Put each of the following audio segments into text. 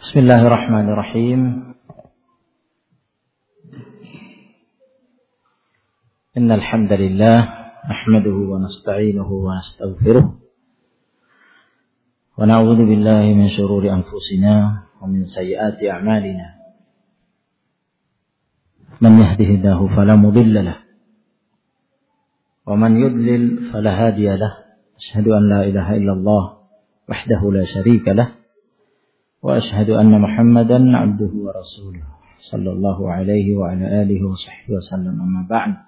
Bismillahirrahmanirrahim. Innal hamdalillah nahmaduhu wa nasta'inuhu wa nastaghfiruh wa na'udzu billahi min shururi anfusina wa min sayyiati a'malina. Man yahdihillahu fala mudilla lahu wa man yudlil fala hadiya lahu. Asyhadu an la ilaha illallah wahdahu la syarika lahu wa asyhadu anna Muhammadan abduhu wa rasuluh sallallahu alaihi wa ala alihi wa sahbihi wasallam. Amma ba'd.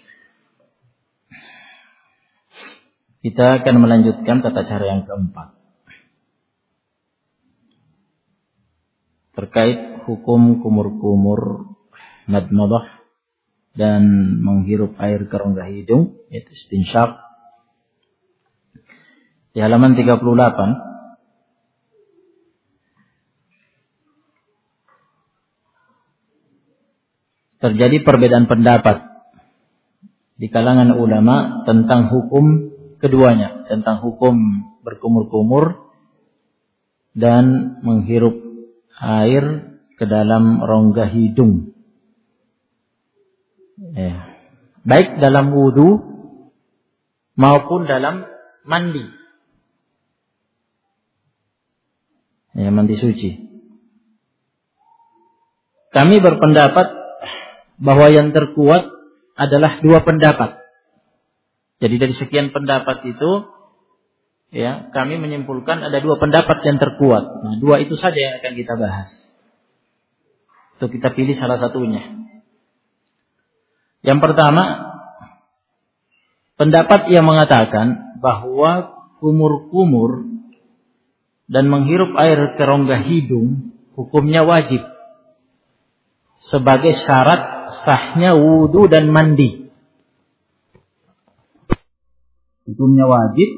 Kita akan melanjutkan tata cara yang keempat terkait hukum kumur-kumur madmadah dan menghirup air ke rongga hidung, yaitu istinsyaq. Di halaman 38 terjadi perbedaan pendapat di kalangan ulama tentang hukum keduanya, tentang hukum berkumur-kumur dan menghirup air ke dalam rongga hidung. Baik dalam wudu maupun dalam mandi. Mandi suci. Kami berpendapat bahwa yang terkuat adalah dua pendapat. Jadi dari sekian pendapat itu, kami menyimpulkan ada dua pendapat yang terkuat. Nah, dua itu saja yang akan kita bahas. Untuk kita pilih salah satunya. Yang pertama, pendapat yang mengatakan bahwa kumur-kumur dan menghirup air ke rongga hidung hukumnya wajib sebagai syarat sahnya wudu dan mandi. Hukumnya wajib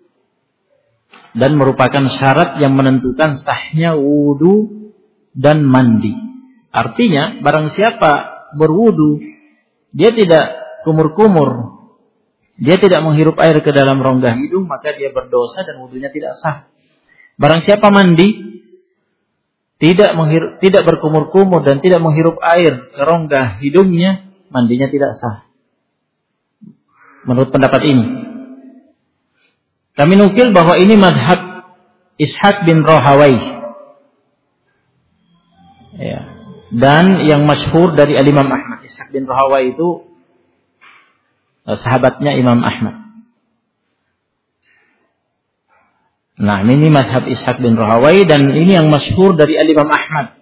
dan merupakan syarat yang menentukan sahnya wudu dan mandi. Artinya, barang siapa berwudu, dia tidak kumur-kumur, dia tidak menghirup air ke dalam rongga hidung, maka dia berdosa dan wudunya tidak sah. Barang siapa mandi, tidak berkumur-kumur dan tidak menghirup air ke rongga hidungnya, mandinya tidak sah. Menurut pendapat ini, kami nukil bahwa ini madhab Ishaq bin Rahawai, dan yang masyhur dari Imam Ahmad. Ishaq bin Rahawai itu sahabatnya Imam Ahmad. Nah, ini madhab Ishaq bin Rahawai dan ini yang masyhur dari Imam Ahmad.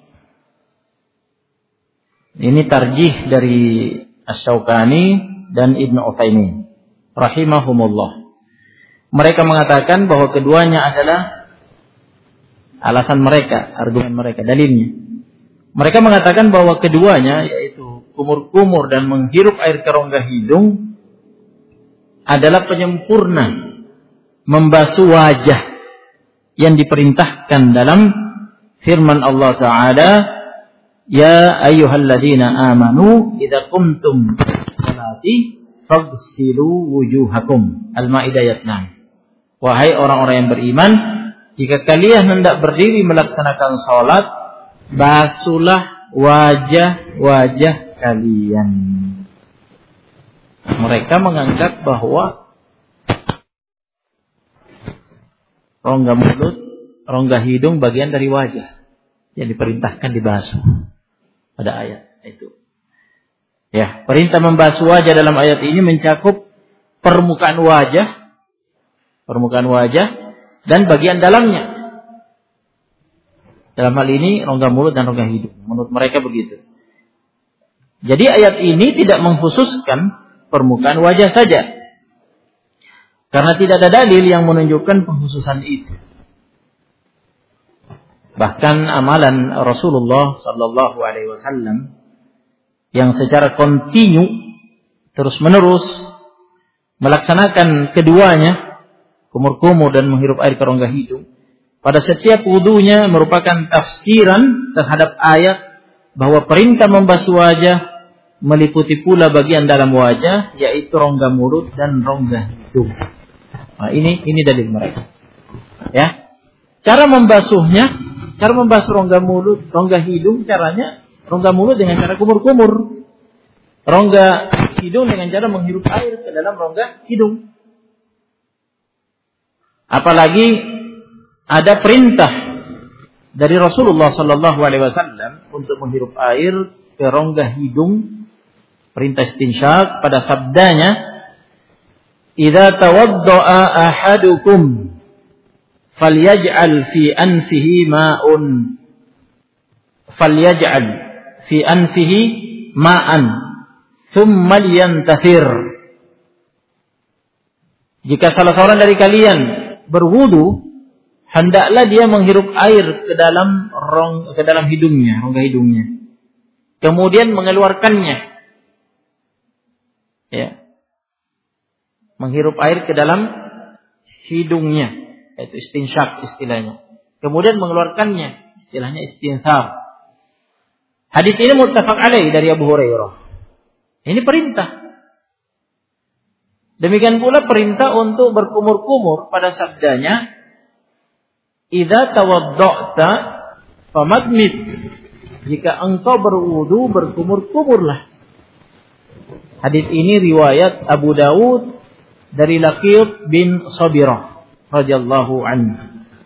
Ini tarjih dari Asy-Syaukani dan Ibnu Utsaimin rahimahumullah. Mereka mengatakan bahwa keduanya adalah alasan mereka, argumen mereka, dalilnya. Mereka mengatakan bahwa keduanya, yaitu kumur-kumur dan menghirup air ke rongga hidung, adalah penyempurna membasuh wajah yang diperintahkan dalam firman Allah Ta'ala, ya ayyuhalladzina amanu idza qumtum sholati faghsilu wujuhakum. Al-Maidah ayat 6. Wahai orang-orang yang beriman, jika kalian hendak berdiri melaksanakan salat, basuhlah wajah-wajah kalian. Mereka menganggap bahwa rongga mulut, rongga hidung bagian dari wajah yang diperintahkan dibasuh pada ayat itu. Perintah membasuh wajah dalam ayat ini mencakup permukaan wajah dan bagian dalamnya. Dalam hal ini rongga mulut dan rongga hidung. Menurut mereka begitu. Jadi ayat ini tidak mengkhususkan permukaan wajah saja, karena tidak ada dalil yang menunjukkan pengkhususan itu. Bahkan amalan Rasulullah sallallahu alaihi wasallam yang secara kontinu terus-menerus melaksanakan keduanya, kumur-kumur dan menghirup air ke rongga hidung, pada setiap wudunya merupakan tafsiran terhadap ayat bahwa perintah membasuh wajah meliputi pula bagian dalam wajah, yaitu rongga mulut dan rongga hidung. Nah, ini dalil mereka. Cara membasuhnya Cara membasuh rongga mulut, rongga hidung, caranya rongga mulut dengan cara kumur-kumur. Rongga hidung dengan cara menghirup air ke dalam rongga hidung. Apalagi ada perintah dari Rasulullah sallallahu alaihi wasallam untuk menghirup air ke rongga hidung, perintah istinsyaq pada sabdanya, "Idza tawadda'a ahadukum falyaj'al fi anfihi ma'un falyaj'al fi anfihi ma'an thumma liyantathir." Jika salah seorang dari kalian berwudu, hendaklah dia menghirup air ke dalam hidungnya, rongga hidungnya. Kemudian mengeluarkannya. Ya. Menghirup air ke dalam hidungnya, yaitu istinsyaq istilahnya. Kemudian mengeluarkannya, istilahnya istinthar. Hadis ini muttafaq alaih dari Abu Hurairah. Ini perintah. Demikian pula perintah untuk berkumur-kumur pada sabdanya, "Idza tawadda'ta famadmid." Jika engkau berwudu, berkumur-kumurlah. Hadis ini riwayat Abu Dawud dari Laqit bin Sabirah radhiyallahu anhu.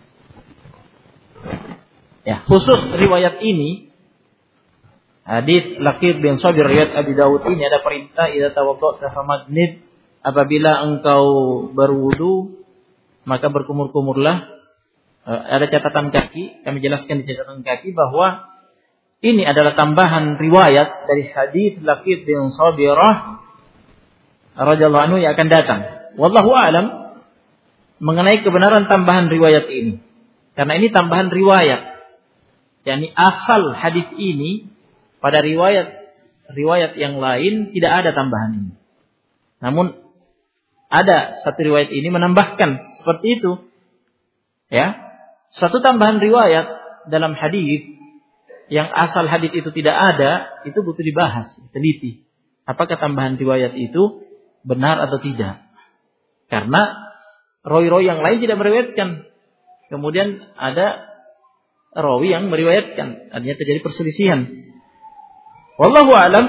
Ya, khusus riwayat ini, hadis Laqit bin Sabir riwayat Abu Dawud ini ada perintah, "Idza tawadda'ta famadmid." Apabila engkau berwudu, maka berkumur-kumurlah. Ada catatan kaki, kami jelaskan di catatan kaki bahwa ini adalah tambahan riwayat dari hadis Laqit bin Sabirah radhiyallahu anhu yang akan datang. Wallahu a'lam mengenai kebenaran tambahan riwayat ini. Karena ini tambahan riwayat. yakni asal hadis ini pada riwayat yang lain tidak ada tambahan ini. Namun ada satu riwayat ini menambahkan seperti itu. Ya. Satu tambahan riwayat dalam hadis yang asal hadis itu tidak ada, itu butuh dibahas, teliti. Apakah tambahan riwayat itu benar atau tidak? Karena rawi-rawi yang lain tidak meriwayatkan. Kemudian ada rawi yang meriwayatkan, artinya terjadi perselisihan. Wallahu a'lam.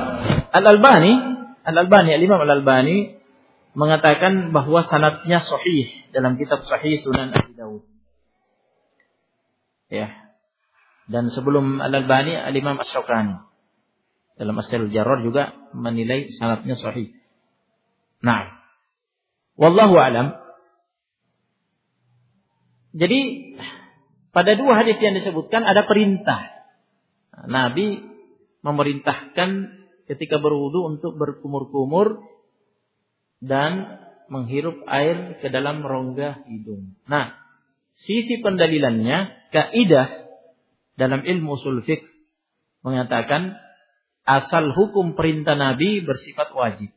Al-Imam Al-Albani mengatakan bahwa sanadnya sahih dalam kitab Sahih Sunan Abi Dawud. Ya. Dan sebelum Al-Albani, Al-Imam Asy-Syaukani dalam As-Sahih Al-Jarrar juga menilai sanadnya sahih. Nah, wallahu a'lam. Jadi pada dua hadis yang disebutkan ada perintah. Nabi memerintahkan ketika berwudu untuk berkumur-kumur dan menghirup air ke dalam rongga hidung. Nah, sisi pendalilannya, kaidah dalam ilmu usul fiqh mengatakan asal hukum perintah Nabi bersifat wajib.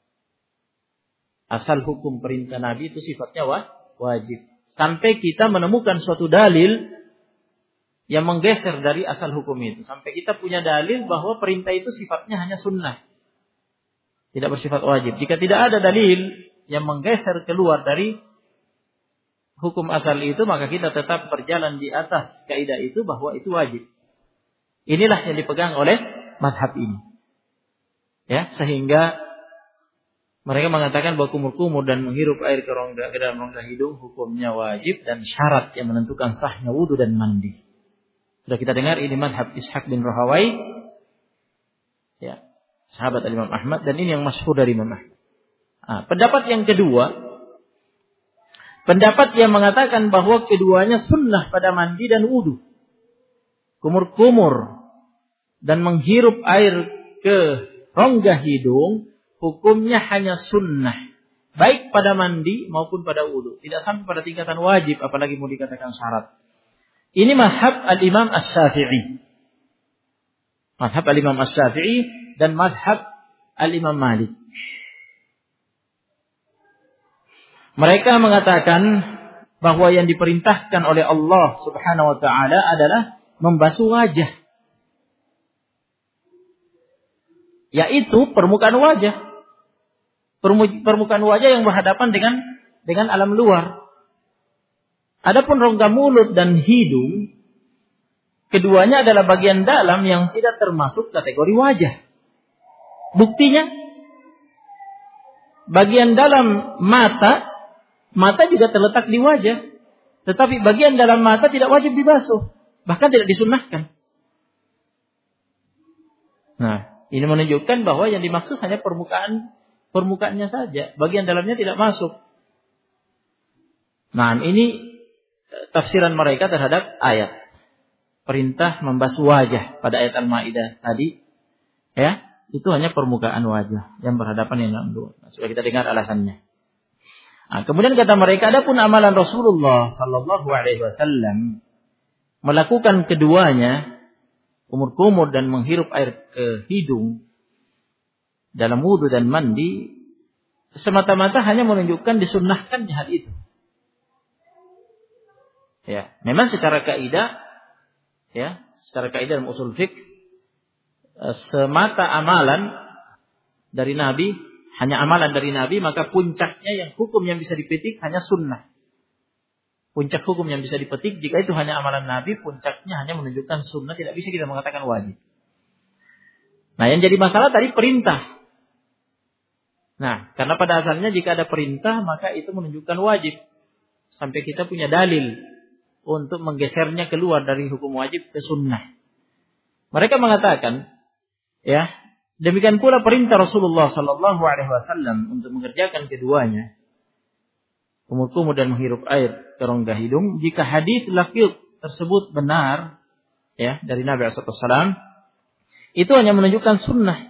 Asal hukum perintah Nabi itu sifatnya wajib. Sampai kita menemukan suatu dalil yang menggeser dari asal hukum itu. Sampai kita punya dalil bahwa perintah itu sifatnya hanya sunnah, tidak bersifat wajib. Jika tidak ada dalil yang menggeser keluar dari hukum asal itu, maka kita tetap berjalan di atas kaidah itu bahwa itu wajib. Inilah yang dipegang oleh mazhab ini. Ya, sehingga mereka mengatakan bahwa kumur-kumur dan menghirup air ke dalam rongga hidung hukumnya wajib dan syarat yang menentukan sahnya wudu dan mandi. Sudah kita dengar ini mazhab Ishaq bin Rahawai, ya, sahabat Imam Ahmad, dan ini yang masyhur dari Imam Ahmad. Pendapat yang kedua, pendapat yang mengatakan bahwa keduanya sunnah pada mandi dan wudu. Kumur-kumur dan menghirup air ke rongga hidung hukumnya hanya sunnah, baik pada mandi maupun pada wudu, tidak sampai pada tingkatan wajib, apalagi mau dikatakan syarat. Ini mazhab al-Imam Asy-Syafi'i. Mazhab al-Imam Asy-Syafi'i dan mazhab al-Imam Malik. Mereka mengatakan bahwa yang diperintahkan oleh Allah Subhanahu wa taala adalah membasuh wajah. Yaitu permukaan wajah. Permukaan wajah yang berhadapan dengan alam luar. Adapun rongga mulut dan hidung keduanya adalah bagian dalam yang tidak termasuk kategori wajah. Buktinya, bagian dalam mata juga terletak di wajah. Tetapi bagian dalam mata tidak wajib dibasuh. Bahkan tidak disunnahkan. Nah, ini menunjukkan bahwa yang dimaksud hanya permukaannya saja. Bagian dalamnya tidak masuk. Nah, ini tafsiran mereka terhadap ayat. Perintah membasuh wajah pada ayat Al-Maidah tadi. Ya, itu hanya permukaan wajah yang berhadapan dengan dua. Nah, sudah kita dengar alasannya. Nah, kemudian kata mereka, adapun amalan Rasulullah sallallahu alaihi wasallam melakukan keduanya, kumur-kumur dan menghirup air ke hidung dalam wudu dan mandi, semata-mata hanya menunjukkan disunnahkannya hal itu. Ya, memang secara kaidah dalam usul fiqh, semata amalan dari Nabi, hanya amalan dari Nabi, maka puncaknya yang hukum yang bisa dipetik hanya sunnah. Puncak hukum yang bisa dipetik jika itu hanya amalan Nabi, puncaknya hanya menunjukkan sunnah, tidak bisa kita mengatakan wajib. Nah, yang jadi masalah tadi perintah. Nah, karena pada asalnya jika ada perintah, maka itu menunjukkan wajib. Sampai kita punya dalil untuk menggesernya keluar dari hukum wajib ke sunnah. Mereka mengatakan, ya, demikian pula perintah Rasulullah sallallahu alaihi wasallam untuk mengerjakan keduanya, kumur-kumur dan menghirup air ke rongga hidung, jika hadis lafaz tersebut benar, ya, dari Nabi sallallahu alaihi wasallam, itu hanya menunjukkan sunnah.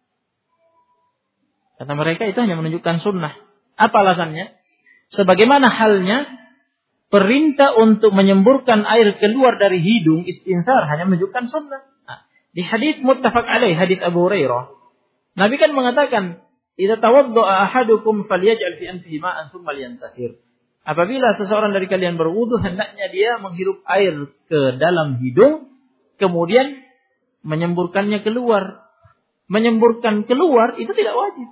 Kata mereka itu hanya menunjukkan sunnah. Apa alasannya? Sebagaimana halnya perintah untuk menyemburkan air keluar dari hidung, istinthar, hanya menunjukkan sunnah. Nah, di hadits muttafaq alaih, hadits Abu Hurairah, Nabi kan mengatakan, "Idza tawadda'a ahadukum falyaj'al fi anfihi ma'an tsumma liyantathir." Apabila seseorang dari kalian berwudu, hendaknya dia menghirup air ke dalam hidung, kemudian menyemburkannya keluar. Menyemburkan keluar itu tidak wajib.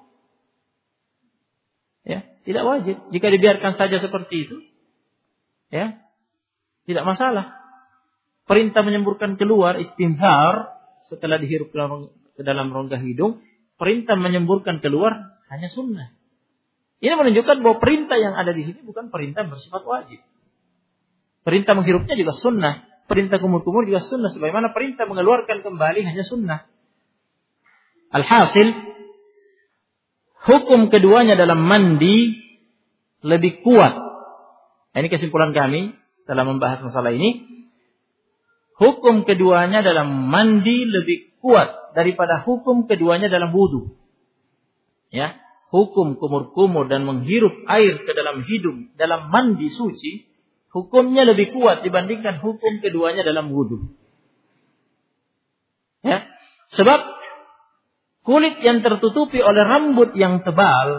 Ya, tidak wajib. Jika dibiarkan saja seperti itu, ya, tidak masalah. Perintah menyemburkan keluar, istinthar, setelah dihirup ke dalam rongga hidung, perintah menyemburkan keluar hanya sunnah. Ini menunjukkan bahwa perintah yang ada di sini bukan perintah bersifat wajib. Perintah menghirupnya juga sunnah. Perintah kumur-kumur juga sunnah. Sebagaimana perintah mengeluarkan kembali hanya sunnah. Alhasil, hukum keduanya dalam mandi lebih kuat. Ini kesimpulan kami setelah membahas masalah ini. Hukum keduanya dalam mandi lebih kuat daripada hukum keduanya dalam wudu. Ya, hukum kumur-kumur dan menghirup air ke dalam hidung dalam mandi suci, hukumnya lebih kuat dibandingkan hukum keduanya dalam wudu. Ya, sebab kulit yang tertutupi oleh rambut yang tebal,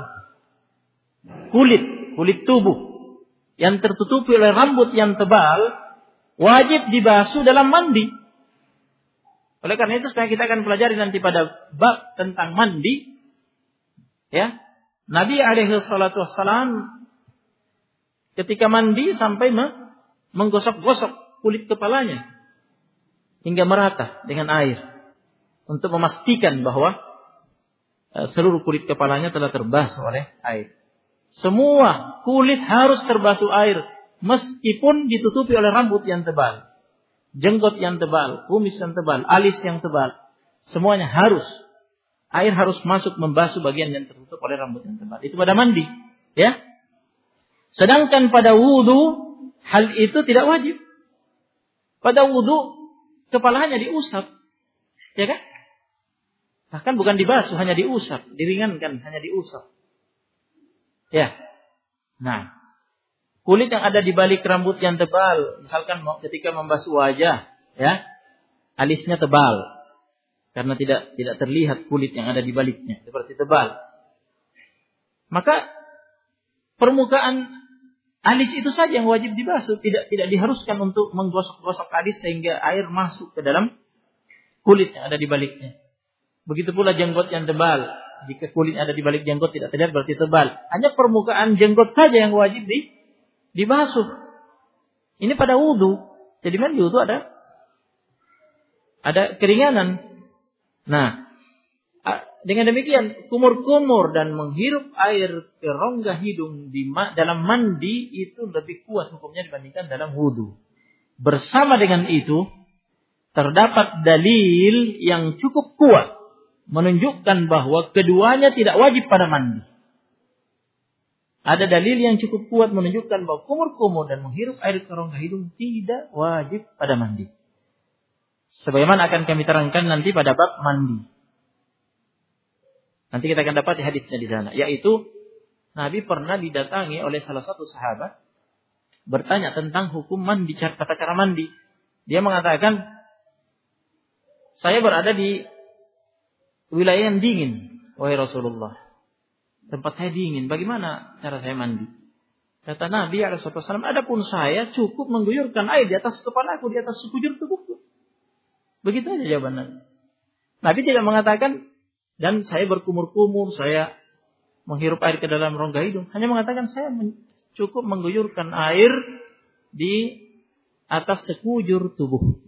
kulit tubuh yang tertutupi oleh rambut yang tebal wajib dibasuh dalam mandi. Oleh karena itu supaya kita akan pelajari nanti pada bab tentang mandi, ya, Nabi alaihi salatu wassalam ketika mandi sampai menggosok-gosok kulit kepalanya hingga merata dengan air untuk memastikan bahwa seluruh kulit kepalanya telah terbasuh oleh air. Semua kulit harus terbasuh air meskipun ditutupi oleh rambut yang tebal, jenggot yang tebal, kumis yang tebal, alis yang tebal. Semuanya harus, air harus masuk membasuh bagian yang tertutup oleh rambut yang tebal. Itu pada mandi, ya. Sedangkan pada wudu hal itu tidak wajib. Pada wudu kepala hanya diusap, ya kan? Bahkan bukan dibasuh, hanya diusap, diringankan, hanya diusap. Ya. Nah, kulit yang ada di balik rambut yang tebal, misalkan ketika membasuh wajah, ya, alisnya tebal karena tidak terlihat kulit yang ada di baliknya, seperti tebal. Maka permukaan alis itu saja yang wajib dibasuh, tidak diharuskan untuk menggosok-gosok alis sehingga air masuk ke dalam kulit yang ada di baliknya. Begitu pula jenggot yang tebal. Jika kulit yang ada di balik jenggot tidak terlihat berarti tebal. Hanya permukaan jenggot saja yang wajib dibasuh. Ini pada wudu. Jadi kan di wudu ada Ada keringanan. Nah, dengan demikian kumur-kumur dan menghirup air ke rongga hidung dalam mandi itu lebih kuat hukumnya dibandingkan dalam wudu. Bersama dengan itu, terdapat dalil yang cukup kuat menunjukkan bahwa keduanya tidak wajib pada mandi. Ada dalil yang cukup kuat menunjukkan bahwa kumur-kumur dan menghirup air ke rongga hidung tidak wajib pada mandi. Sebagaimana akan kami terangkan nanti pada bab mandi. Nanti kita akan dapat hadisnya di sana. Yaitu Nabi pernah didatangi oleh salah satu sahabat bertanya tentang hukum mandi, tata cara mandi. Dia mengatakan, saya berada di wilayah yang dingin, wahai Rasulullah. Tempat saya dingin, bagaimana cara saya mandi? Kata Nabi SAW, adapun saya cukup mengguyurkan air di atas kepalaku, di atas sekujur tubuhku. Begitu aja jawabannya. Nabi tidak mengatakan, dan saya berkumur-kumur, saya menghirup air ke dalam rongga hidung. Hanya mengatakan, saya cukup mengguyurkan air di atas sekujur tubuh.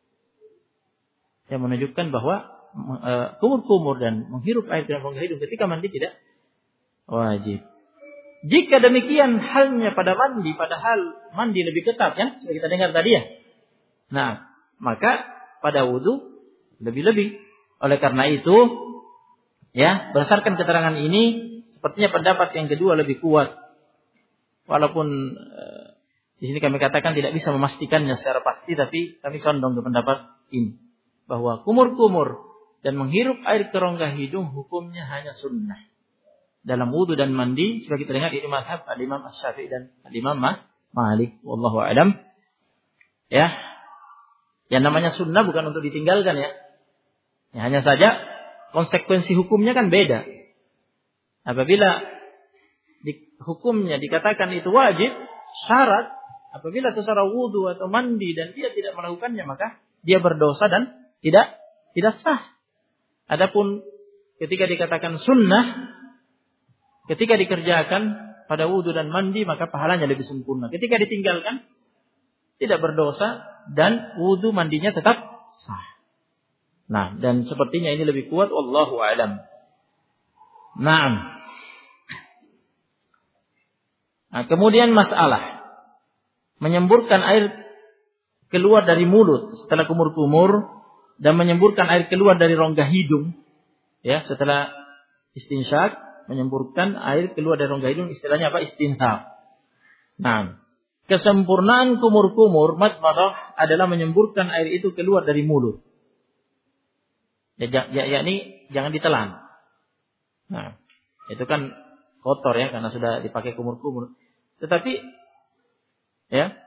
Yang menunjukkan bahwa kumur-kumur dan menghirup air dalam rongga hidung ketika mandi tidak wajib. Jika demikian halnya pada mandi, padahal mandi lebih ketat kan, sudah kita dengar tadi ya. Nah, maka pada wudu lebih-lebih. Oleh karena itu, ya, berdasarkan keterangan ini, sepertinya pendapat yang kedua lebih kuat. Walaupun di sini kami katakan tidak bisa memastikannya secara pasti, tapi kami condong ke pendapat ini, bahwa kumur-kumur dan menghirup air ke rongga hidung hukumnya hanya sunnah dalam wudu dan mandi, sebagai kita dengar di mazhab al-Imam Asy-Syafi'i dan al-Imam Malik, wallahu a'lam. Ya. Yang namanya sunnah bukan untuk ditinggalkan ya. Hanya saja konsekuensi hukumnya kan beda. Apabila hukumnya dikatakan itu wajib, syarat, apabila seseorang wudu atau mandi dan dia tidak melakukannya, maka dia berdosa dan tidak sah. Adapun ketika dikatakan sunnah, ketika dikerjakan pada wudu dan mandi, maka pahalanya lebih sempurna. Ketika ditinggalkan, tidak berdosa dan wudu mandinya tetap sah. Nah, dan sepertinya ini lebih kuat, wallahu a'lam. Naam. Nah, kemudian masalah menyemburkan air keluar dari mulut setelah kumur-kumur dan menyemburkan air keluar dari rongga hidung, ya, setelah istinsyak, menyemburkan air keluar dari rongga hidung, istilahnya apa? Istinshaq. Nah, kesempurnaan kumur-kumur madmadah adalah menyemburkan air itu keluar dari mulut. Yakni jangan ditelan. Nah, itu kan kotor ya, karena sudah dipakai kumur-kumur. Tetapi ya,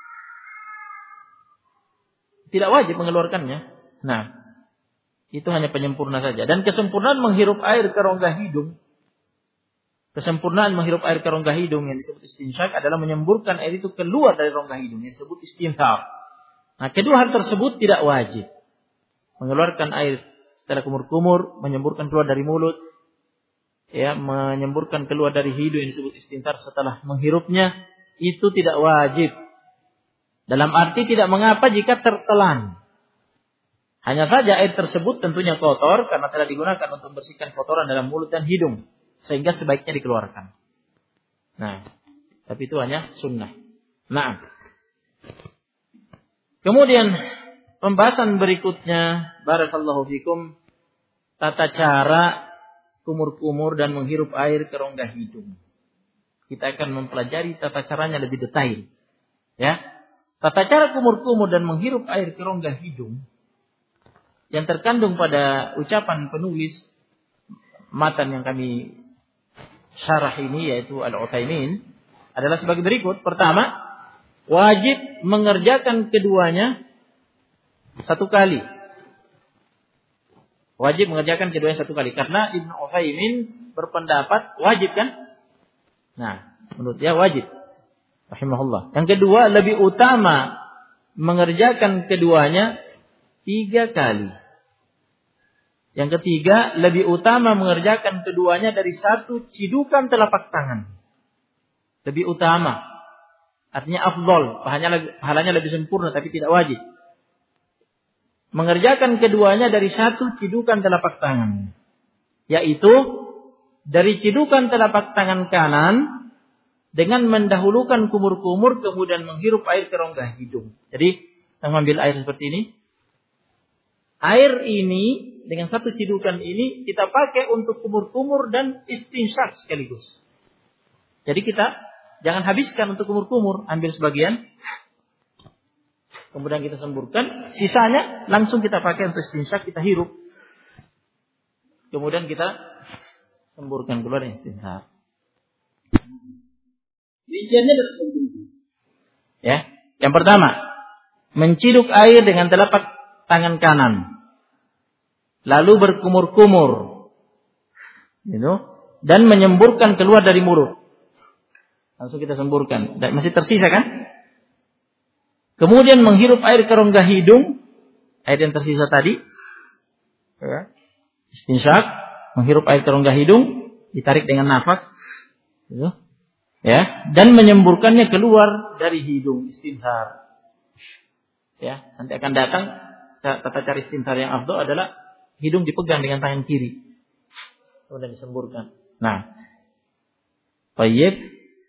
tidak wajib mengeluarkannya. Nah, itu hanya penyempurna saja. Dan kesempurnaan menghirup air ke rongga hidung, kesempurnaan menghirup air ke rongga hidung yang disebut istinsyak adalah menyemburkan air itu keluar dari rongga hidung yang disebut istinthar. Nah, kedua hal tersebut tidak wajib. Mengeluarkan air setelah kumur-kumur, menyemburkan keluar dari mulut, ya, menyemburkan keluar dari hidung yang disebut istinthar setelah menghirupnya, itu tidak wajib. Dalam arti tidak mengapa jika tertelan. Hanya saja air tersebut tentunya kotor karena telah digunakan untuk membersihkan kotoran dalam mulut dan hidung, sehingga sebaiknya dikeluarkan. Nah, tapi itu hanya sunnah. Nah, kemudian pembahasan berikutnya, barakallahu fikum, tata cara kumur-kumur dan menghirup air ke rongga hidung. Kita akan mempelajari tata caranya lebih detail. Ya, tata cara kumur-kumur dan menghirup air ke rongga hidung yang terkandung pada ucapan penulis matan yang kami syarah ini, yaitu Al-Utsaimin, adalah sebagai berikut. Pertama, wajib mengerjakan keduanya satu kali. Wajib mengerjakan keduanya satu kali. Karena Ibnu Utsaimin berpendapat wajib kan? Nah, menurut dia wajib. Rahimahullah. Yang kedua, lebih utama mengerjakan keduanya 3 kali. Yang ketiga, lebih utama mengerjakan keduanya dari 1 cidukan telapak tangan. Lebih utama. Artinya afdol, pahalanya lebih sempurna tapi tidak wajib. mengerjakan keduanya dari satu cidukan telapak tangan, yaitu dari cidukan telapak tangan kanan dengan mendahulukan kumur-kumur kemudian menghirup air ke rongga hidung. Jadi kita mengambil air seperti ini. Air ini dengan satu cidukan ini kita pakai untuk kumur-kumur dan istinsyak sekaligus. Jadi kita jangan habiskan untuk kumur-kumur, ambil sebagian, kemudian kita semburkan, sisanya langsung kita pakai untuk istinsyak, kita hirup. Kemudian kita semburkan keluar istinsyak. Rinciannya harus begini. Ya, yang pertama, menciduk air dengan telapak tangan kanan, lalu berkumur-kumur, dan menyemburkan keluar dari mulut. Langsung kita semburkan. Masih tersisa kan? Kemudian menghirup air ke rongga hidung, air yang tersisa tadi, istinsyak, menghirup air ke rongga hidung, ditarik dengan nafas, ya, dan menyemburkannya keluar dari hidung, istinshar. Ya, nanti akan datang tata cara istinshar yang afdal adalah hidung dipegang dengan tangan kiri, kemudian disemburkan. Nah, baik.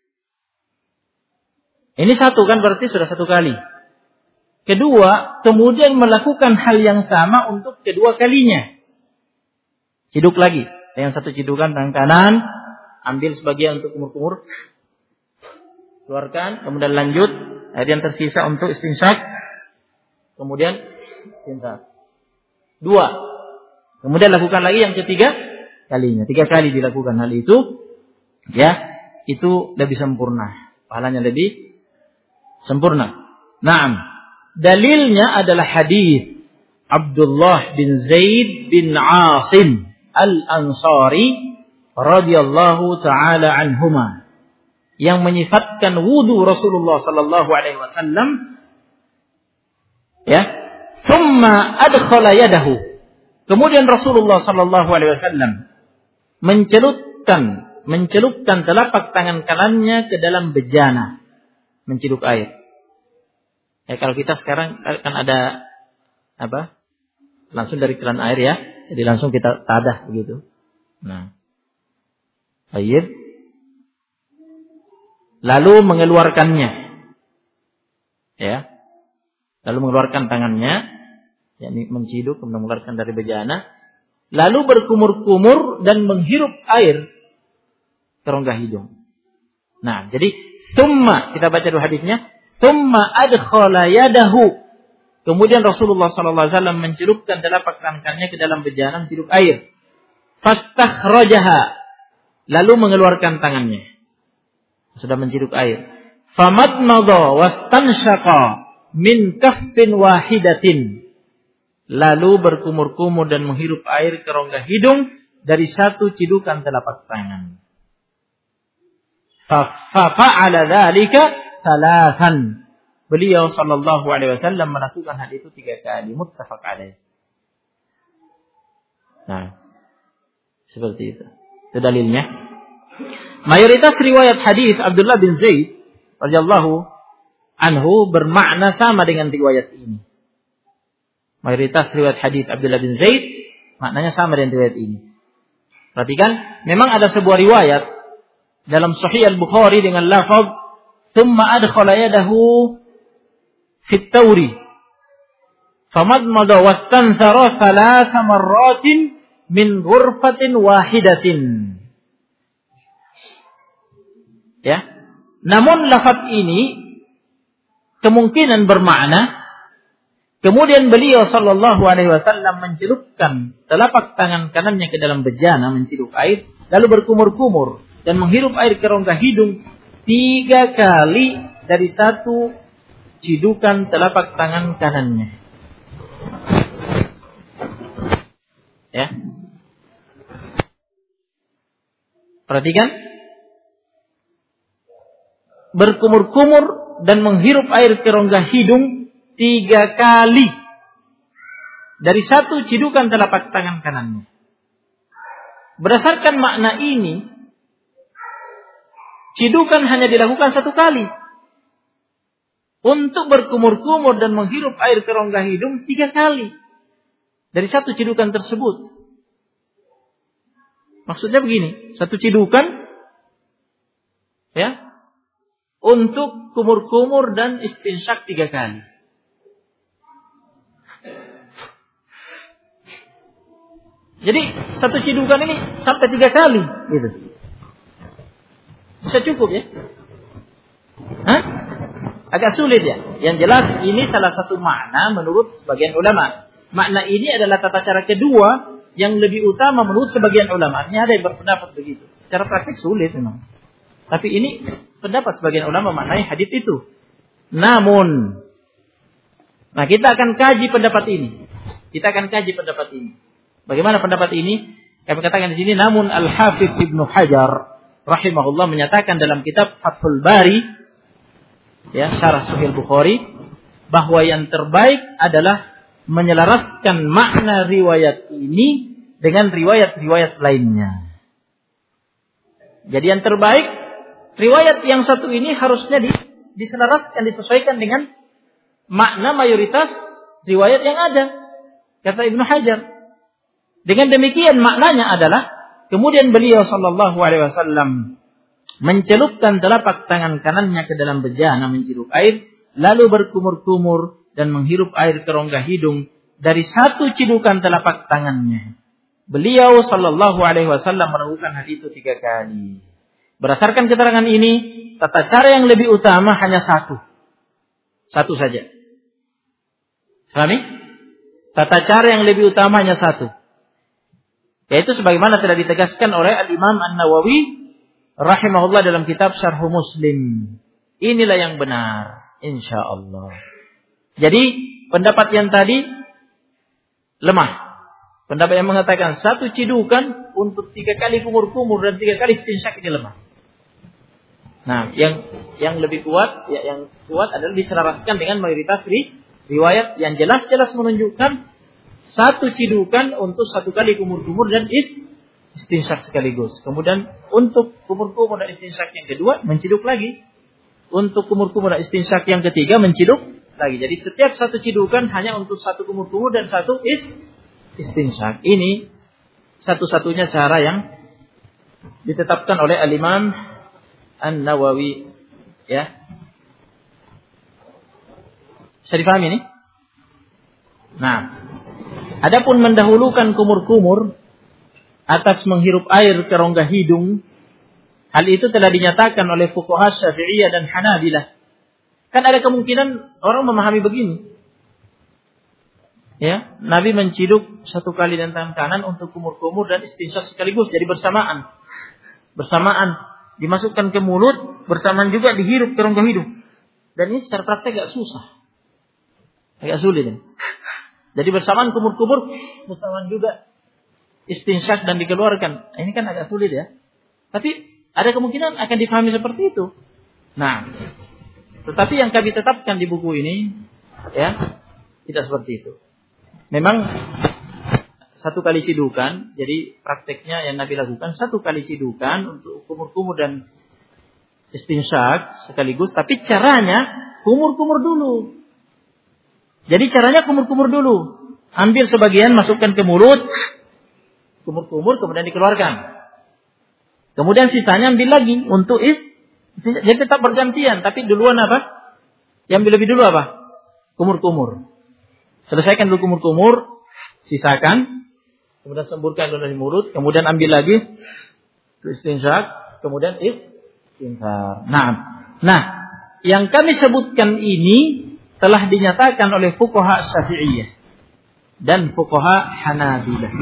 Ini satu kan berarti sudah satu kali. Kedua, kemudian melakukan hal yang sama untuk kedua kalinya. Ciduk lagi dengan satu cidukan tangan kanan, ambil sebagian untuk kumur-kumur, keluarkan, kemudian lanjut air yang tersisa untuk istinsyak, kemudian istinsyak. Dua, kemudian lakukan lagi yang ketiga kalinya. 3 kali dilakukan hal itu, ya, itu lebih sempurna, pahalanya lebih sempurna. Naam, dalilnya adalah hadis Abdullah bin Zaid bin Asim Al-Ansari radhiyallahu taala anhuma, yang menyifatkan wudu Rasulullah sallallahu alaihi wasallam, ya, thumma adkhala yadahu, kemudian Rasulullah sallallahu alaihi wasallam mencelupkan telapak tangan kanannya ke dalam bejana, menciduk air. Ya, kalau kita sekarang kan ada apa? Langsung dari keran air ya, jadi langsung kita tadah begitu. Nah, baik. Lalu mengeluarkannya, ya, lalu mengeluarkan tangannya, yakni menciduk, kemudian mengeluarkan dari bejana, lalu berkumur-kumur dan menghirup air ke rongga hidung. Nah, jadi summa, kita baca dulu hadisnya, summa adkhala yadahu, kemudian Rasulullah sallallahu alaihi wasallam mencelupkan telapak tangannya ke dalam bejana, menciduk air, fastakhrajaha, lalu mengeluarkan tangannya. Sudah menciduk air. Famadmadha wastanshaqa min kaffin wahidatin. Lalu berkumur-kumur dan menghirup air ke rongga hidung dari satu cidukan telapak tangan. Fa'ala dzalika thalathan. Beliau sallallahu alaihi wasallam melakukan hal itu 3 kali, muttafaq alaih. Nah, seperti itu. Itu dalilnya. Mayoritas riwayat hadis Abdullah bin Zaid radhiyallahu anhu bermakna sama dengan riwayat ini. Mayoritas riwayat hadis Abdullah bin Zaid maknanya sama dengan riwayat ini. Perhatikan, memang ada sebuah riwayat dalam Sahih Al-Bukhari dengan lafaz thumma adkhala yadahu fit tawri famadmada wastanthara 3 marratin min ghurfatin wahidatin. Ya. Namun lafaz ini kemungkinan bermakna kemudian beliau sallallahu alaihi wasallam mencelupkan telapak tangan kanannya ke dalam bejana menciduk air, lalu berkumur-kumur dan menghirup air ke rongga hidung 3 kali dari satu cidukan telapak tangan kanannya. Ya. Perhatikan, berkumur-kumur dan menghirup air ke rongga hidung 3 kali dari satu cidukan telapak tangan kanannya. Berdasarkan makna ini, cidukan hanya dilakukan 1 kali. Untuk berkumur-kumur dan menghirup air ke rongga hidung 3 kali. dari satu cidukan tersebut. Maksudnya begini, satu cidukan ya untuk kumur-kumur dan istinsyak 3 kali. Jadi satu cidukan ini sampai 3 kali gitu. Bisa cukup ya? Hah? Agak sulit ya. Yang jelas ini salah satu makna menurut sebagian ulama. Makna ini adalah tata cara kedua yang lebih utama menurut sebagian ulama. Artinya ada yang berpendapat begitu. Secara praktik sulit memang. Tapi ini pendapat sebagian ulama maknanya hadits itu. Namun, nah kita akan kaji pendapat ini. Bagaimana pendapat ini? Kami katakan di sini. Namun Al-Hafidz Ibnu Hajar rahimahullah menyatakan dalam kitab Fathul Bari, ya, Syarah Sahih Bukhari, bahwa yang terbaik adalah menyelaraskan makna riwayat ini dengan riwayat-riwayat lainnya. Jadi yang terbaik, riwayat yang satu ini harusnya diselaraskan, disesuaikan dengan makna mayoritas riwayat yang ada, kata Ibnu Hajar. Dengan demikian maknanya adalah kemudian beliau sallallahu alaihi wasallam mencelupkan telapak tangan kanannya ke dalam bejana menciduk air, lalu berkumur-kumur dan menghirup air ke rongga hidung dari satu cidukan telapak tangannya. Beliau sallallahu alaihi wasallam melakukan hal itu 3 kali. Berdasarkan keterangan ini, tata cara yang lebih utama hanya satu. Satu saja. Pahami? Tata cara yang lebih utama hanya satu. Yaitu sebagaimana telah ditegaskan oleh Al-Imam An-Nawawi rahimahullah dalam kitab Syarh Muslim. Inilah yang benar, insyaallah. Jadi pendapat yang tadi lemah. Pendapat yang mengatakan satu cidukan untuk 3 kali kumur-kumur dan 3 kali istinsyak ini lemah. Nah, yang lebih kuat, ya, yang kuat adalah diselaraskan dengan mayoritas riwayat yang jelas-jelas menunjukkan satu cidukan untuk 1 kali kumur-kumur dan istinsyak sekaligus. Kemudian untuk kumur-kumur dan istinsyak yang kedua menciduk lagi. Untuk kumur-kumur dan istinsyak yang ketiga menciduk lagi. Jadi setiap satu cidukan hanya untuk 1 kumur-kumur dan 1 istinsyak. Ini satu-satunya cara yang ditetapkan oleh Al-Imam An-Nawawi, ya. Bisa dipahami ini? Nah, adapun mendahulukan kumur-kumur atas menghirup air ke rongga hidung, hal itu telah dinyatakan oleh fuqaha Syafi'iyah dan Hanabilah. Kan ada kemungkinan orang memahami begini. Ya, Nabi menciduk 1 kali dengan tangan kanan untuk kumur-kumur dan istinsyak sekaligus, jadi bersamaan. Dimasukkan ke mulut, bersamaan juga dihirup ke rongga hidung. Dan ini secara praktek agak susah. Agak sulit. Ya? Jadi bersamaan kumur-kumur, bersamaan juga istinsyak dan dikeluarkan. Ini kan agak sulit ya. Tapi ada kemungkinan akan dipahami seperti itu. Nah, tetapi yang kami tetapkan di buku ini, ya, tidak seperti itu. Memang 1 kali cidukan, jadi prakteknya yang Nabi lakukan 1 kali cidukan untuk kumur-kumur dan istinsyak sekaligus. Tapi caranya kumur-kumur dulu. Jadi caranya kumur-kumur dulu. Ambil sebagian, masukkan ke mulut, kumur-kumur, kemudian dikeluarkan. Kemudian sisanya ambil lagi untuk istinsyak. Jadi tetap bergantian, tapi duluan apa? Yang lebih dulu apa? Kumur-kumur. Selesaikan dulu kumur-kumur, sisakan, kemudian semburkan dulu dari mulut, kemudian ambil lagi istinsyak, kemudian istinsyak. Nah, yang kami sebutkan ini telah dinyatakan oleh fuqaha Syafi'iyah dan fuqaha Hanabilah.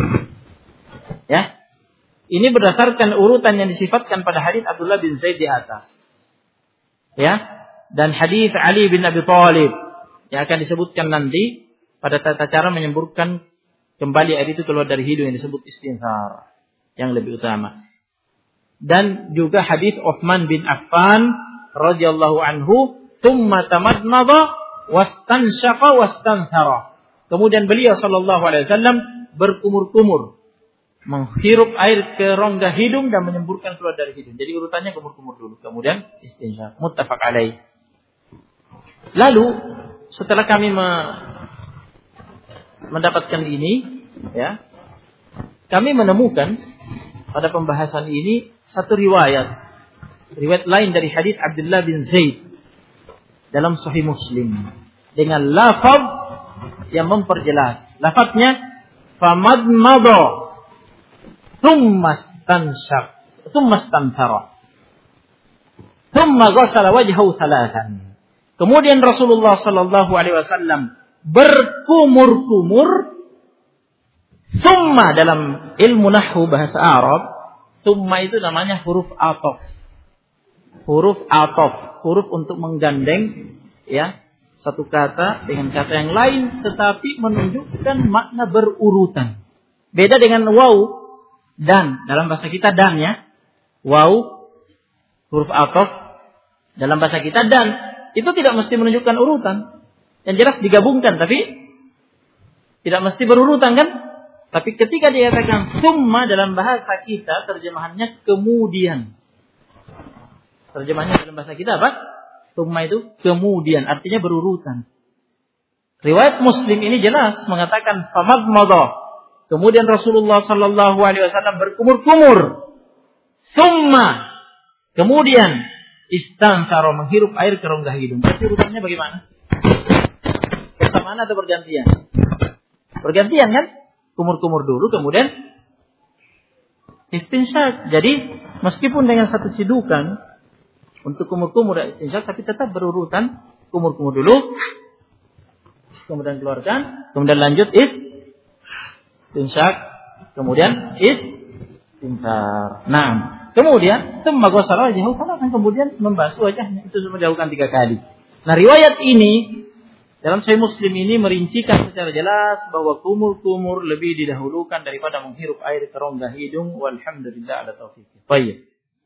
Ya. Ini berdasarkan urutan yang disifatkan pada hadis Abdullah bin Zaid di atas. Ya. Dan hadis Ali bin Abi Thalib yang akan disebutkan nanti pada tata cara menyemburkan kembali air itu keluar dari hidung yang disebut istinthar yang lebih utama. Dan juga hadis Utsman bin Affan radhiyallahu anhu, "Tsumma tamadmada wastansyaqa wastanthara." Kemudian beliau sallallahu alaihi wasallam berkumur-kumur, menghirup air ke rongga hidung dan menyemburkan keluar dari hidung. Jadi urutannya kumur-kumur dulu, kemudian istinsyaq. Muttafaq alaih. Lalu setelah kami mendapatkan ini, ya, kami menemukan pada pembahasan ini satu riwayat lain dari hadis Abdullah bin Zaid dalam Sahih Muslim dengan lafaz yang memperjelas. Lafaznya famadmada thumma istanthara thumma ghassala wajhahu thalathan. Kemudian Rasulullah sallallahu alaihi wasallam berkumur-kumur. Thumma dalam ilmu nahwu bahasa Arab, thumma itu namanya huruf ataf. Huruf ataf, huruf untuk menggandeng ya satu kata dengan kata yang lain tetapi menunjukkan makna berurutan. Beda dengan waw dan dalam bahasa kita dan ya. Waw huruf ataf dalam bahasa kita dan itu tidak mesti menunjukkan urutan. Yang jelas digabungkan tapi tidak mesti berurutan kan? Tapi ketika dikatakan summa dalam bahasa kita terjemahannya kemudian. Terjemahannya dalam bahasa kita apa? Summa itu kemudian, artinya berurutan. Riwayat Muslim ini jelas mengatakan famadmada. Kemudian Rasulullah sallallahu alaihi wasallam berkumur-kumur. Summa kemudian istanthara menghirup air ke rongga hidung. Berarti urutannya bagaimana? Bersamaan atau bergantian? Bergantian kan? Kumur-kumur dulu kemudian istinsyak. Jadi meskipun dengan satu cidukan untuk kumur-kumur dan istinsyak tapi tetap berurutan. Kumur-kumur dulu kemudian keluarkan, kemudian lanjut istinsyak, kemudian istinthar. Nah, kemudian tsumma ghassala wajhahu kemudian membasuh wajahnya. Itu menjauhkan 3 kali. Nah, riwayat ini dalam Sahih Muslim ini merincikan secara jelas bahwa kumur-kumur lebih didahulukan daripada menghirup air ke rongga hidung. Walhamdulillah ala taufiqih. Baik.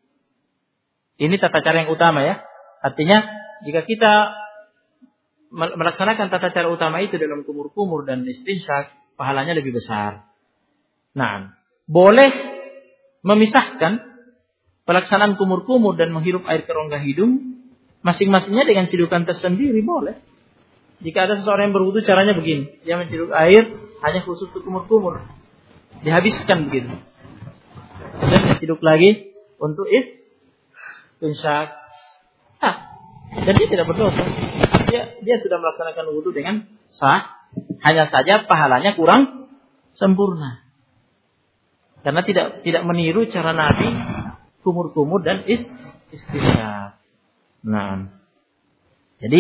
Ini tata cara yang utama ya. Artinya jika kita melaksanakan tata cara utama itu dalam kumur-kumur dan istinsyak, pahalanya lebih besar. Nah, boleh memisahkan pelaksanaan kumur-kumur dan menghirup air ke rongga hidung masing-masingnya dengan cidukan tersendiri boleh. Jika ada seseorang yang berwudu caranya begini, dia menciduk air hanya khusus untuk kumur-kumur, dihabiskan begitu. Kemudian diciduk lagi untuk istinsyak, sah. Dan dia tidak berdosa. Dia sudah melaksanakan wudu dengan sah. Hanya saja pahalanya kurang sempurna. Karena tidak meniru cara Nabi kumur-kumur dan istinsyak. Nah, jadi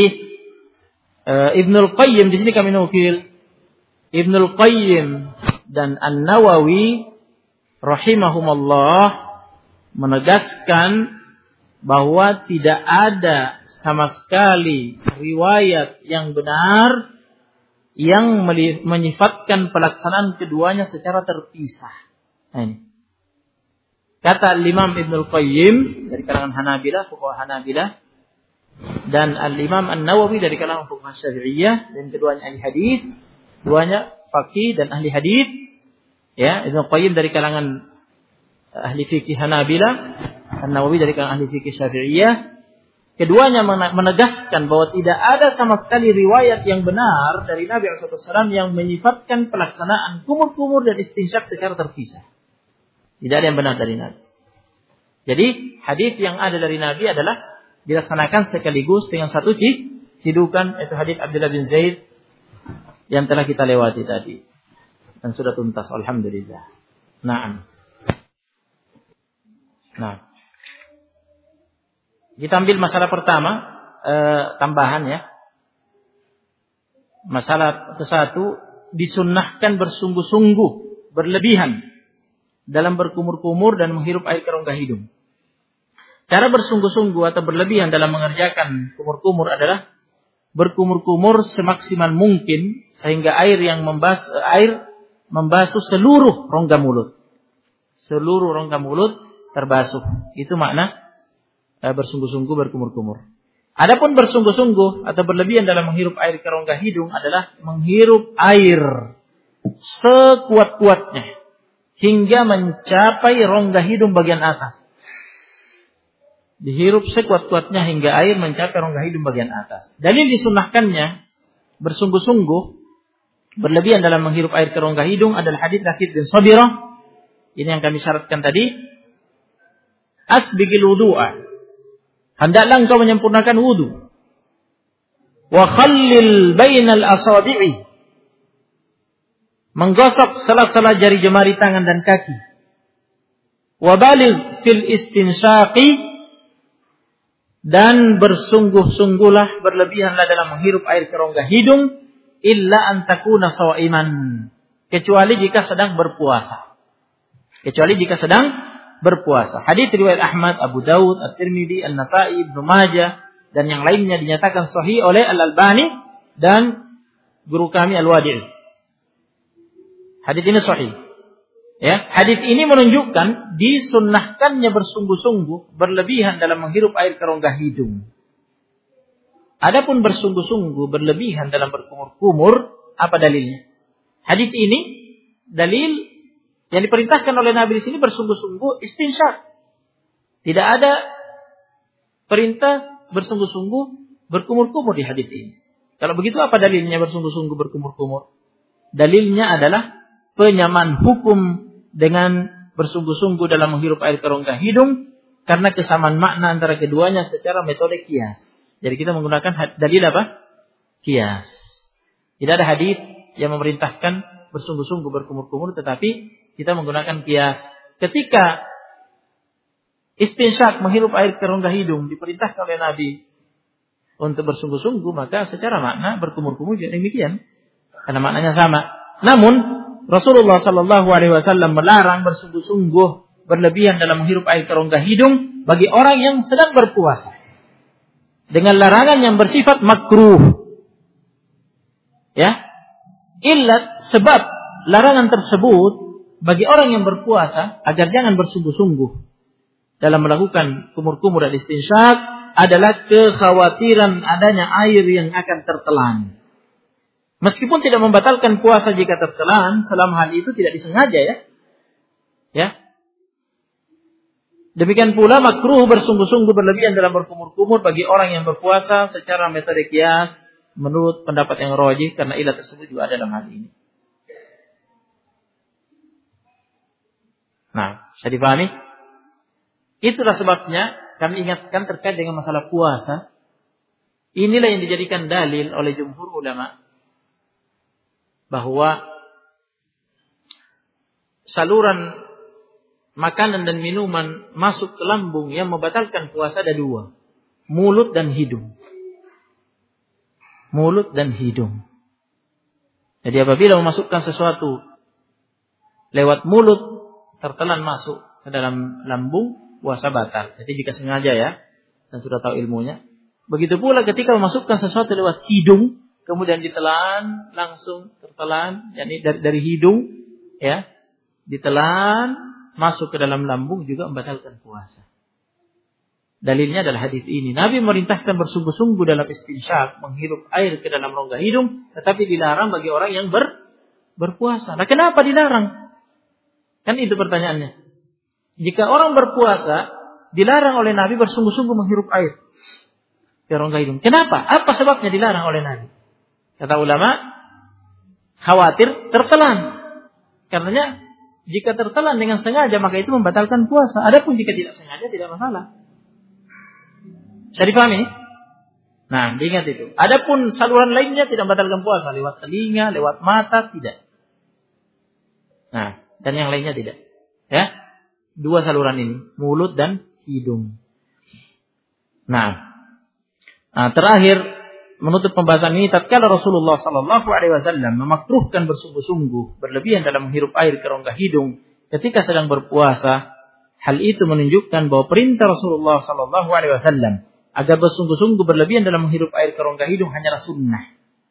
Ibnul Qayyim di sini kami nukil Ibnul Qayyim dan An-Nawawi rahimahumallah menegaskan bahwa tidak ada sama sekali riwayat yang benar yang menyifatkan pelaksanaan keduanya secara terpisah. Nah, ini. Kata Imam Ibnul Qayyim dari kalangan Hanabilah, fuqaha Hanabilah, dan Al-Imam An-Nawawi dari kalangan fuqaha Syafi'iyah, dan keduanya ahli hadis, keduanya faqih dan ahli hadis. Ya, Ibnul Qayyim dari kalangan ahli fikih Hanabilah, An-Nawawi dari kalangan ahli fikih Syafi'iyah. Keduanya menegaskan bahwa tidak ada sama sekali riwayat yang benar dari Nabi SAW yang menyifatkan pelaksanaan kumur-kumur dan istinsyak secara terpisah. Tidak ada yang benar dari Nabi. Jadi hadis yang ada dari Nabi adalah dilaksanakan sekaligus dengan satu cidukan, yaitu hadis Abdullah bin Zaid yang telah kita lewati tadi dan sudah tuntas, alhamdulillah. Nah, kita ambil masalah pertama, tambahan ya. Masalah ke-1, disunnahkan bersungguh-sungguh, berlebihan dalam berkumur-kumur dan menghirup air ke rongga hidung. Cara bersungguh-sungguh atau berlebihan dalam mengerjakan kumur-kumur adalah berkumur-kumur semaksimal mungkin sehingga air membasuh seluruh rongga mulut. Seluruh rongga mulut terbasuh. Itu makna bersungguh-sungguh berkumur-kumur. Adapun bersungguh-sungguh atau berlebihan dalam menghirup air ke rongga hidung adalah menghirup air sekuat-kuatnya hingga mencapai rongga hidung bagian atas. Dihirup sekuat-kuatnya hingga air mencapai rongga hidung bagian atas. Dalil disunahkannya bersungguh-sungguh berlebihan dalam menghirup air ke rongga hidung adalah hadits Lakid bin Sabirah. Ini yang kami syaratkan tadi. Asbigil wudu'a. Hendaklah engkau menyempurnakan wudu. Wa khallil bainal asabi'i. Menggosok sela-sela jari jemari tangan dan kaki. Wa baligh fil istinsyaqi. Dan bersungguh-sungguhlah, berlebihanlah dalam menghirup air ke rongga hidung. Illa antakuna sha'iman, kecuali jika sedang berpuasa. Kecuali jika sedang berpuasa. Hadits riwayat Ahmad, Abu Daud, At-Tirmidzi, An-Nasa'i, Ibnu Majah dan yang lainnya dinyatakan sahih oleh Al-Albani dan guru kami Al-Wadi'i. Hadits ini sahih. Ya, hadits ini menunjukkan disunnahkannya bersungguh-sungguh berlebihan dalam menghirup air ke rongga hidung. Adapun bersungguh-sungguh berlebihan dalam berkumur-kumur, apa dalilnya? Hadits ini dalil yang diperintahkan oleh Nabi di sini bersungguh-sungguh istinsyak. Tidak ada perintah bersungguh-sungguh berkumur-kumur di hadits ini. Kalau begitu apa dalilnya bersungguh-sungguh berkumur-kumur? Dalilnya adalah penyamaan hukum dengan bersungguh-sungguh dalam menghirup air ke rongga hidung karena kesamaan makna antara keduanya secara metode qiyas. Jadi kita menggunakan dalil apa? Qiyas. Tidak ada hadis yang memerintahkan bersungguh-sungguh berkumur-kumur, tetapi kita menggunakan qiyas. Ketika istinsyak menghirup air ke rongga hidung diperintahkan oleh Nabi untuk bersungguh-sungguh, maka secara makna berkumur-kumur juga demikian. Karena maknanya sama. Namun Rasulullah sallallahu alaihi wasallam melarang bersungguh-sungguh berlebihan dalam menghirup air ke rongga hidung bagi orang yang sedang berpuasa. Dengan larangan yang bersifat makruh. Ya. Illat, sebab larangan tersebut bagi orang yang berpuasa agar jangan bersungguh-sungguh dalam melakukan kumur-kumur dan istinsyak adalah kekhawatiran adanya air yang akan tertelan. Meskipun tidak membatalkan puasa jika tertelan, selama hal itu tidak disengaja ya. Ya. Demikian pula makruh bersungguh-sungguh berlebihan dalam berkumur-kumur bagi orang yang berpuasa secara metode qiyas menurut pendapat yang rajih karena ilah tersebut juga ada dalam hal ini. Nah, bisa dipahami? Itulah sebabnya kami ingatkan terkait dengan masalah puasa. Inilah yang dijadikan dalil oleh jumhur ulama bahwa saluran makanan dan minuman masuk ke lambung yang membatalkan puasa ada dua. Mulut dan hidung. Mulut dan hidung. Jadi apabila memasukkan sesuatu lewat mulut, tertelan masuk ke dalam lambung, puasa batal. Jadi jika sengaja ya, dan sudah tahu ilmunya. Begitu pula ketika memasukkan sesuatu lewat hidung, kemudian ditelan, langsung tertelan, yakni dari hidung, ya, ditelan, masuk ke dalam lambung juga membatalkan puasa. Dalilnya adalah hadis ini. Nabi merintahkan bersungguh-sungguh dalam istinsyak, menghirup air ke dalam rongga hidung, tetapi dilarang bagi orang yang berpuasa. Nah, kenapa dilarang? Kan itu pertanyaannya. Jika orang berpuasa dilarang oleh Nabi bersungguh-sungguh menghirup air ke rongga hidung. Kenapa? Apa sebabnya dilarang oleh Nabi? Kata ulama, khawatir tertelan. Karenanya jika tertelan dengan sengaja maka itu membatalkan puasa. Adapun jika tidak sengaja tidak masalah. Bisa dipahami? Nah, diingat itu. Adapun saluran lainnya tidak membatalkan puasa, lewat telinga, lewat mata tidak. Nah, dan yang lainnya tidak. Ya. Dua saluran ini, mulut dan hidung. Nah, terakhir menutup pembahasan ini, tatkala Rasulullah sallallahu alaihi wasallam memakruhkan bersungguh-sungguh berlebihan dalam menghirup air ke rongga hidung ketika sedang berpuasa, hal itu menunjukkan bahwa perintah Rasulullah sallallahu alaihi wasallam agar bersungguh-sungguh berlebihan dalam menghirup air ke rongga hidung hanyalah sunnah.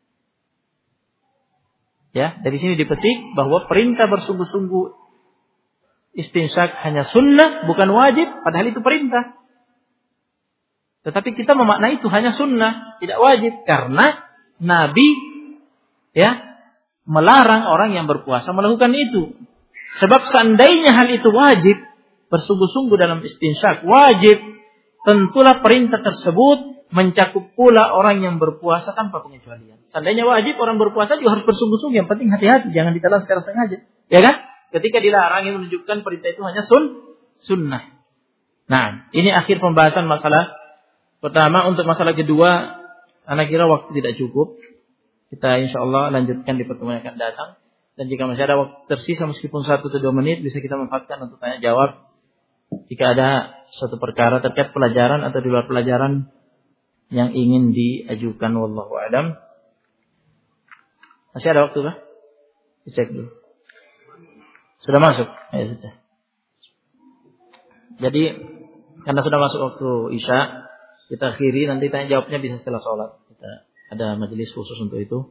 Ya, dari sini dipetik bahwa perintah bersungguh-sungguh istinsyak hanya sunnah, bukan wajib, padahal itu perintah. Tetapi kita memaknai itu hanya sunnah, tidak wajib, karena Nabi ya melarang orang yang berpuasa melakukan itu. Sebab seandainya hal itu wajib, bersungguh-sungguh dalam istinsyak wajib, tentulah perintah tersebut mencakup pula orang yang berpuasa tanpa pengecualian. Seandainya wajib, orang berpuasa juga harus bersungguh-sungguh. Yang penting hati-hati, jangan ditelan secara sengaja. Ya kan? Ketika dilarang, itu menunjukkan perintah itu hanya sunnah. Nah, ini akhir pembahasan masalah pertama. Untuk masalah kedua, anak kira waktu tidak cukup. Kita insya Allah lanjutkan di pertemuan yang akan datang. Dan jika masih ada waktu tersisa meskipun 1 atau 2 menit, bisa kita manfaatkan untuk tanya jawab. Jika ada suatu perkara terkait pelajaran atau di luar pelajaran yang ingin diajukan, wallahu a'lam. Masih ada waktu kah? Dicek dulu. Sudah masuk? Ya, sudah. Jadi karena sudah masuk waktu Isya, kita akhiri, nanti tanya jawabnya bisa setelah sholat. Kita ada majelis khusus untuk itu.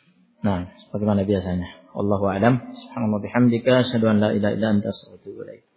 Nah, sebagaimana biasanya. Wallahu a'lam. Subhanallah bihamdika, asyhadu an la ilaha illa anta, astaghfiruka wa atubu ilaik.